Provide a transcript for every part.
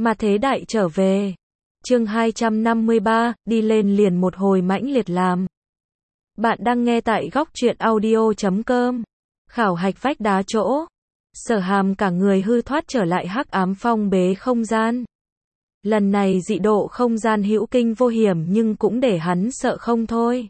Mà thế đại trở về. Chương 253, đi lên liền một hồi mãnh liệt làm. Bạn đang nghe tại góc truyện audio.com. Khảo hạch vách đá chỗ. Sở Hàm cả người hư thoát trở lại hắc ám phong bế không gian. Lần này dị độ không gian hữu kinh vô hiểm nhưng cũng để hắn sợ không thôi.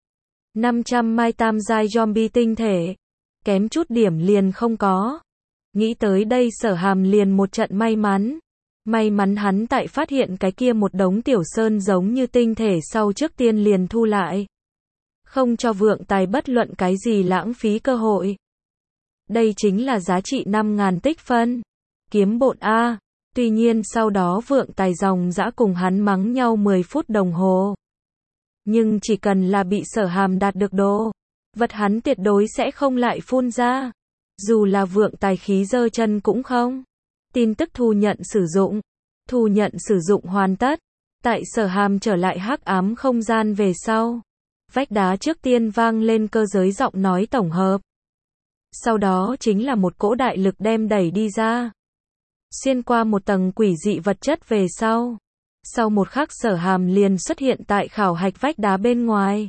500 mai tam giai zombie tinh thể. Kém chút điểm liền không có. Nghĩ tới đây Sở Hàm liền một trận may mắn. May mắn hắn tại phát hiện cái kia một đống tiểu sơn giống như tinh thể sau trước tiên liền thu lại. Không cho vượng tài bất luận cái gì lãng phí cơ hội. Đây chính là giá trị 5.000 tích phân. Kiếm bộn A. Tuy nhiên sau đó vượng tài dòng dã cùng hắn mắng nhau 10 phút đồng hồ. Nhưng chỉ cần là bị Sở Hàm đạt được đồ vật hắn tuyệt đối sẽ không lại phun ra. Dù là vượng tài khí giơ chân cũng không. Tin tức thu nhận sử dụng. Thu nhận sử dụng hoàn tất. Tại Sở Hàm trở lại hắc ám không gian về sau. Vách đá trước tiên vang lên cơ giới giọng nói tổng hợp. Sau đó chính là một cỗ đại lực đem đẩy đi ra. Xuyên qua một tầng quỷ dị vật chất về sau. Sau một khắc Sở Hàm liền xuất hiện tại khảo hạch vách đá bên ngoài.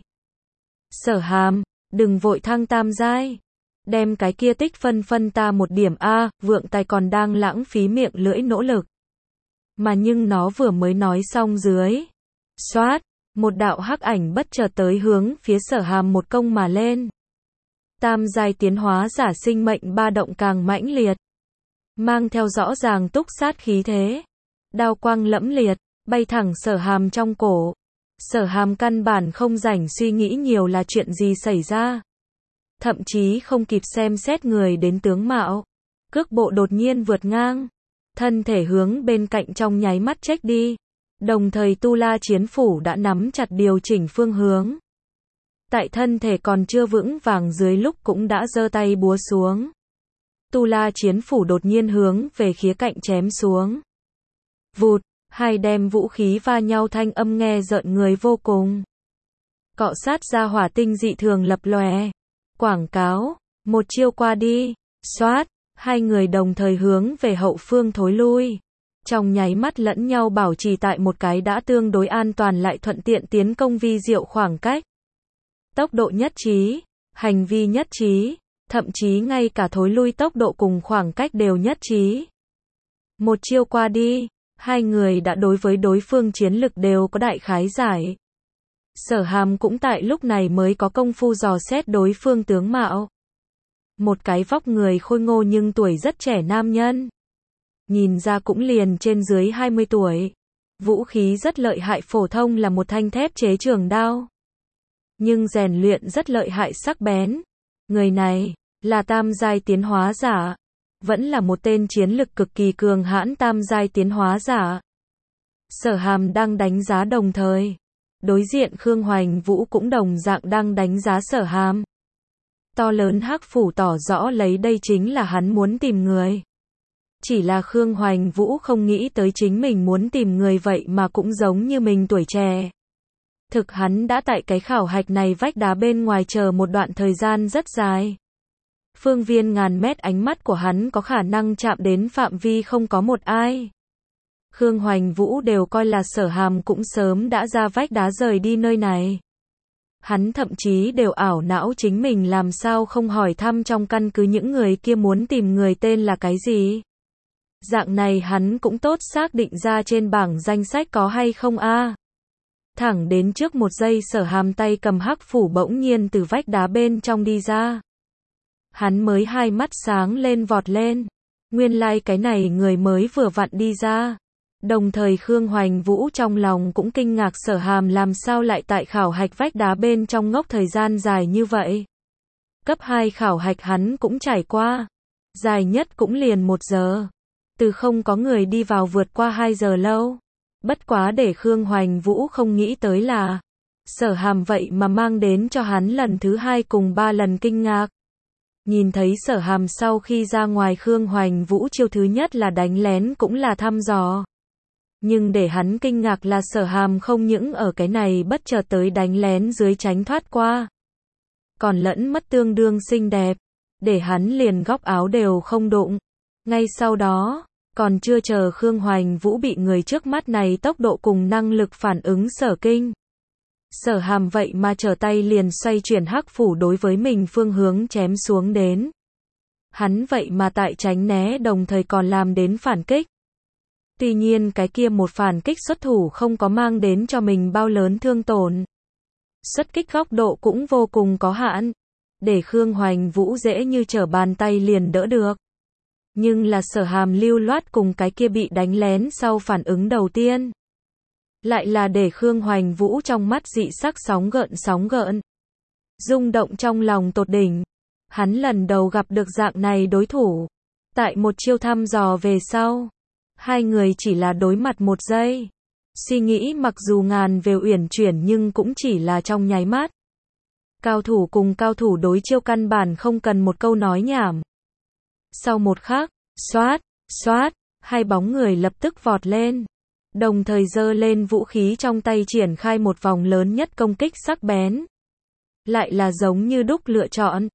Sở Hàm, đừng vội thăng tam giai. Đem cái kia tích phân ta một điểm A, vượng tài còn đang lãng phí miệng lưỡi nỗ lực. Mà nhưng nó vừa mới nói xong dưới. Xoát, một đạo hắc ảnh bất chợt tới hướng phía Sở Hàm một công mà lên. Tam giai tiến hóa giả sinh mệnh ba động càng mãnh liệt. Mang theo rõ ràng túc sát khí thế. Đao quang lẫm liệt, bay thẳng Sở Hàm trong cổ. Sở Hàm căn bản không rảnh suy nghĩ nhiều là chuyện gì xảy ra. Thậm chí không kịp xem xét người đến tướng mạo. Cước bộ đột nhiên vượt ngang. Thân thể hướng bên cạnh trong nháy mắt chếch đi. Đồng thời Tu La Chiến Phủ đã nắm chặt điều chỉnh phương hướng. Tại thân thể còn chưa vững vàng dưới lúc cũng đã giơ tay búa xuống. Tu La Chiến Phủ đột nhiên hướng về khía cạnh chém xuống. Vụt, hai đem vũ khí va nhau thanh âm nghe rợn người vô cùng. Cọ sát ra hỏa tinh dị thường lập lòe. Quảng cáo, một chiêu qua đi, xoát, hai người đồng thời hướng về hậu phương thối lui. Trong nháy mắt lẫn nhau bảo trì tại một cái đã tương đối an toàn lại thuận tiện tiến công vi diệu khoảng cách. Tốc độ nhất trí, hành vi nhất trí, thậm chí ngay cả thối lui tốc độ cùng khoảng cách đều nhất trí. Một chiêu qua đi, hai người đã đối với đối phương chiến lực đều có đại khái giải. Sở Hàm cũng tại lúc này mới có công phu dò xét đối phương tướng mạo. Một cái vóc người khôi ngô nhưng tuổi rất trẻ nam nhân. Nhìn ra cũng liền trên dưới 20 tuổi. Vũ khí rất lợi hại phổ thông là một thanh thép chế trường đao. Nhưng rèn luyện rất lợi hại sắc bén. Người này, là tam giai tiến hóa giả. Vẫn là một tên chiến lực cực kỳ cường hãn tam giai tiến hóa giả. Sở Hàm đang đánh giá đồng thời. Đối diện Khương Hoành Vũ cũng đồng dạng đang đánh giá Sở Hàm. To lớn hắc phủ tỏ rõ lấy đây chính là hắn muốn tìm người. Chỉ là Khương Hoành Vũ không nghĩ tới chính mình muốn tìm người vậy mà cũng giống như mình tuổi trẻ. Thực hắn đã tại cái khảo hạch này vách đá bên ngoài chờ một đoạn thời gian rất dài. Phương viên ngàn mét ánh mắt của hắn có khả năng chạm đến phạm vi không có một ai. Khương Hoành Vũ đều coi là Sở Hàm cũng sớm đã ra vách đá rời đi nơi này. Hắn thậm chí đều ảo não chính mình làm sao không hỏi thăm trong căn cứ những người kia muốn tìm người tên là cái gì. Dạng này hắn cũng tốt xác định ra trên bảng danh sách có hay không a. Thẳng đến trước một giây Sở Hàm tay cầm hắc phủ bỗng nhiên từ vách đá bên trong đi ra. Hắn mới hai mắt sáng lên vọt lên. Nguyên lai cái này người mới vừa vặn đi ra. Đồng thời Khương Hoành Vũ trong lòng cũng kinh ngạc Sở Hàm làm sao lại tại khảo hạch vách đá bên trong ngốc thời gian dài như vậy. Cấp 2 khảo hạch hắn cũng trải qua. Dài nhất cũng liền 1 giờ. Từ không có người đi vào vượt qua 2 giờ lâu. Bất quá để Khương Hoành Vũ không nghĩ tới là Sở Hàm vậy mà mang đến cho hắn lần thứ 2 cùng 3 lần kinh ngạc. Nhìn thấy Sở Hàm sau khi ra ngoài Khương Hoành Vũ chiêu thứ nhất là đánh lén cũng là thăm dò. Nhưng để hắn kinh ngạc là Sở Hàm không những ở cái này bất chợt tới đánh lén dưới tránh thoát qua. Còn lẫn mất tương đương xinh đẹp. Để hắn liền góc áo đều không đụng. Ngay sau đó, Còn chưa chờ Khương Hoành Vũ bị người trước mắt này tốc độ cùng năng lực phản ứng Sở Kinh. Sở Hàm vậy mà trở tay liền xoay chuyển hắc phủ đối với mình phương hướng chém xuống đến. Hắn vậy mà tại tránh né đồng thời còn làm đến phản kích. Tuy nhiên cái kia một phản kích xuất thủ không có mang đến cho mình bao lớn thương tổn. Xuất kích góc độ cũng vô cùng có hạn, để Khương Hoành Vũ dễ như trở bàn tay liền đỡ được. Nhưng là Sở Hàm lưu loát cùng cái kia bị đánh lén sau phản ứng đầu tiên. Lại là để Khương Hoành Vũ trong mắt dị sắc sóng gợn. Rung động trong lòng tột đỉnh. Hắn lần đầu gặp được dạng này đối thủ. Tại một chiêu thăm dò về sau. Hai người chỉ là đối mặt một giây. Suy nghĩ mặc dù ngàn về uyển chuyển nhưng cũng chỉ là trong nháy mắt. Cao thủ cùng cao thủ đối chiêu căn bản không cần một câu nói nhảm. Sau một khắc, xoát, hai bóng người lập tức vọt lên. Đồng thời giơ lên vũ khí trong tay triển khai một vòng lớn nhất công kích sắc bén. Lại là giống như đúc lựa chọn.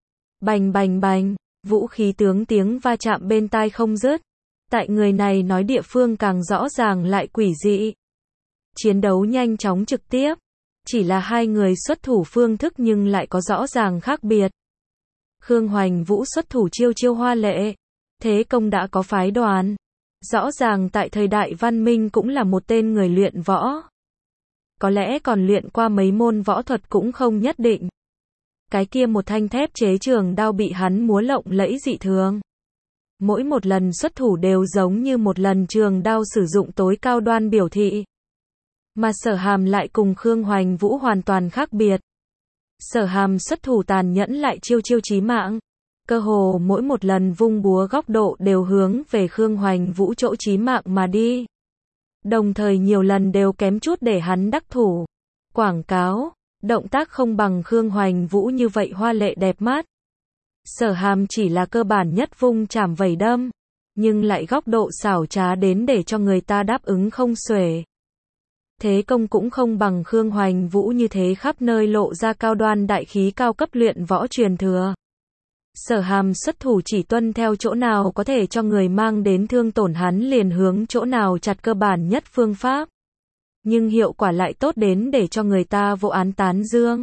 Bành, vũ khí tướng tiếng va chạm bên tai không dứt. Tại người này nói địa phương càng rõ ràng lại quỷ dị. Chiến đấu nhanh chóng trực tiếp. Chỉ là hai người xuất thủ phương thức nhưng lại có rõ ràng khác biệt. Khương Hoành Vũ xuất thủ chiêu hoa lệ. Thế công đã có phái đoàn. Rõ ràng tại thời đại văn minh cũng là một tên người luyện võ. Có lẽ còn luyện qua mấy môn võ thuật cũng không nhất định. Cái kia một thanh thép chế trường đao bị hắn múa lộng lẫy dị thường. Mỗi một lần xuất thủ đều giống như một lần trường đao sử dụng tối cao đoan biểu thị. Mà Sở Hàm lại cùng Khương Hoành Vũ hoàn toàn khác biệt. Sở Hàm xuất thủ tàn nhẫn lại chiêu chí mạng. Cơ hồ mỗi một lần vung búa góc độ đều hướng về Khương Hoành Vũ chỗ chí mạng mà đi. Đồng thời nhiều lần đều kém chút để hắn đắc thủ. Quảng cáo, động tác không bằng Khương Hoành Vũ như vậy hoa lệ đẹp mắt. Sở Hàm chỉ là cơ bản nhất vung chảm vẩy đâm, nhưng lại góc độ xảo trá đến để cho người ta đáp ứng không xuể. Thế công cũng không bằng Khương Hoành Vũ như thế khắp nơi lộ ra cao đoan đại khí cao cấp luyện võ truyền thừa. Sở Hàm xuất thủ chỉ tuân theo chỗ nào có thể cho người mang đến thương tổn hắn liền hướng chỗ nào chặt cơ bản nhất phương pháp. Nhưng hiệu quả lại tốt đến để cho người ta vô án tán dương.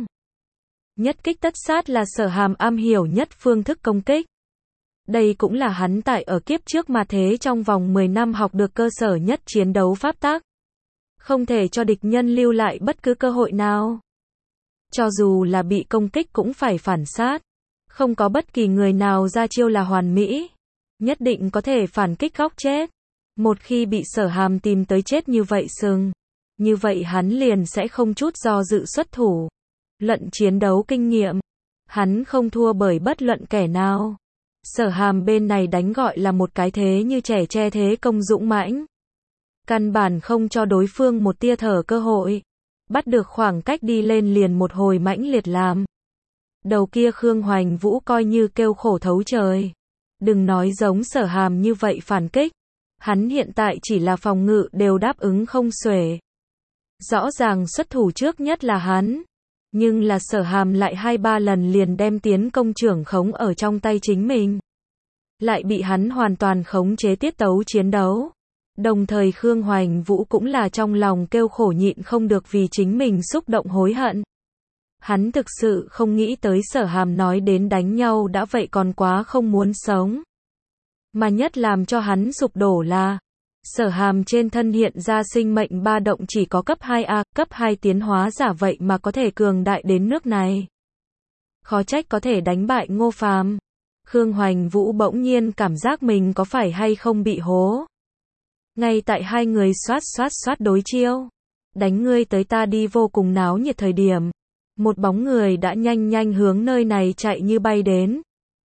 Nhất kích tất sát là Sở Hàm am hiểu nhất phương thức công kích. Đây cũng là hắn tại ở kiếp trước mà thế trong vòng 10 năm học được cơ sở nhất chiến đấu pháp tắc. Không thể cho địch nhân lưu lại bất cứ cơ hội nào. Cho dù là bị công kích cũng phải phản sát. Không có bất kỳ người nào ra chiêu là hoàn mỹ. Nhất định có thể phản kích góc chết. Một khi bị Sở Hàm tìm tới chết như vậy sừng. Như vậy hắn liền sẽ không chút do dự xuất thủ. Luận chiến đấu kinh nghiệm. Hắn không thua bởi bất luận kẻ nào. Sở Hàm bên này đánh gọi là một cái thế như trẻ tre thế công dũng mãnh. Căn bản không cho đối phương một tia thở cơ hội. Bắt được khoảng cách đi lên liền một hồi mãnh liệt làm. Đầu kia Khương Hoành Vũ coi như kêu khổ thấu trời. Đừng nói giống Sở Hàm như vậy phản kích. Hắn hiện tại chỉ là phòng ngự đều đáp ứng không xuể. Rõ ràng xuất thủ trước nhất là hắn. Nhưng là Sở Hàm lại 2-3 lần liền đem tiến công trưởng khống ở trong tay chính mình. Lại bị hắn hoàn toàn khống chế tiết tấu chiến đấu. Đồng thời Khương Hoành Vũ cũng là trong lòng kêu khổ nhịn không được vì chính mình xúc động hối hận. Hắn thực sự không nghĩ tới Sở Hàm nói đến đánh nhau đã vậy còn quá không muốn sống. Mà nhất làm cho hắn sụp đổ là Sở Hàm trên thân hiện ra sinh mệnh ba động chỉ có cấp 2A, cấp 2 tiến hóa giả vậy mà có thể cường đại đến nước này. Khó trách có thể đánh bại Ngô Phàm. Khương Hoành Vũ bỗng nhiên cảm giác mình có phải hay không bị hố. Ngay tại hai người xoát đối chiêu. Đánh ngươi tới ta đi vô cùng náo nhiệt thời điểm. Một bóng người đã nhanh hướng nơi này chạy như bay đến.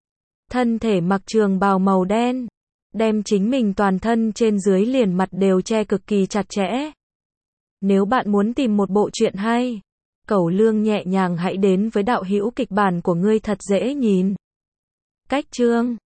Thân thể mặc trường bào màu đen. Đem chính mình toàn thân trên dưới liền mặt đều che cực kỳ chặt chẽ. Nếu bạn muốn tìm một bộ truyện hay, Cẩu Lương nhẹ nhàng hãy đến với đạo hữu kịch bản của ngươi thật dễ nhìn. Cách chương